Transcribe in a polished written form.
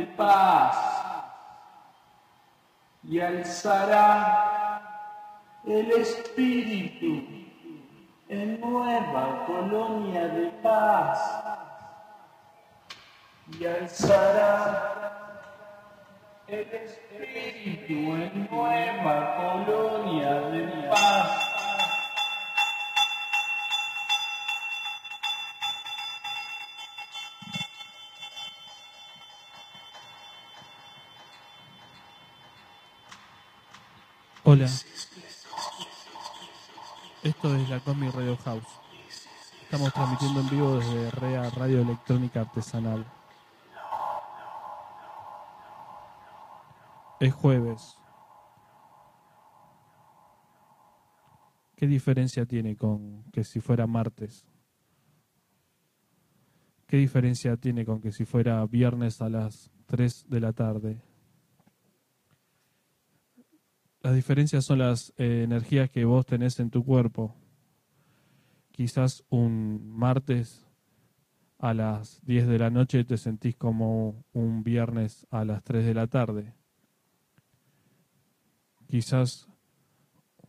paz y alzará el espíritu en nueva colonia de paz y alzará el espíritu en nueva colonia de paz. Hola, esto es la Cosmic Radio House. Estamos transmitiendo en vivo desde REA Radio Electrónica Artesanal. Es jueves. ¿Qué diferencia tiene con que si fuera martes? ¿Qué diferencia tiene con que si fuera viernes a las 3 de la tarde? Las diferencias son las energías que vos tenés en tu cuerpo. Quizás un martes a las 10 de la noche te sentís como un viernes a las 3 de la tarde. Quizás